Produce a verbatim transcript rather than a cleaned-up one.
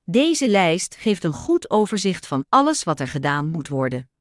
Deze lijst geeft een goed overzicht van alles wat er gedaan moet worden.